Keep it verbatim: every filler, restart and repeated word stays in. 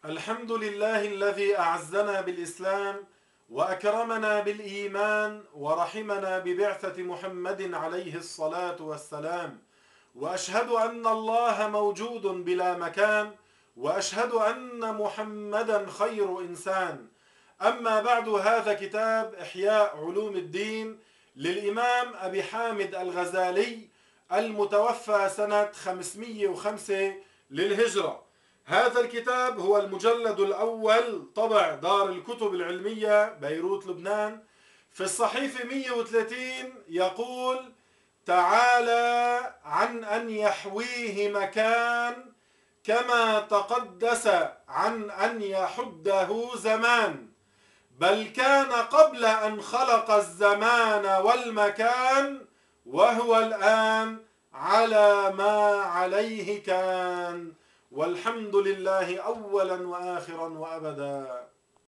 الحمد لله الذي أعزنا بالإسلام وأكرمنا بالإيمان ورحمنا ببعثة محمد عليه الصلاة والسلام، وأشهد أن الله موجود بلا مكان، وأشهد أن محمدا خير إنسان. أما بعد، هذا كتاب إحياء علوم الدين للإمام أبي حامد الغزالي المتوفى سنة خمسمئة وخمسة للهجرة. هذا الكتاب هو المجلد الأول، طبع دار الكتب العلمية بيروت لبنان. في الصحيفة مئة وثلاثين يقول: تعالى عن أن يحويه مكان كما تقدس عن أن يحده زمان، بل كان قبل أن خلق الزمان والمكان، وهو الآن على ما عليه كان، والحمد لله أولا وآخرا وأبدا.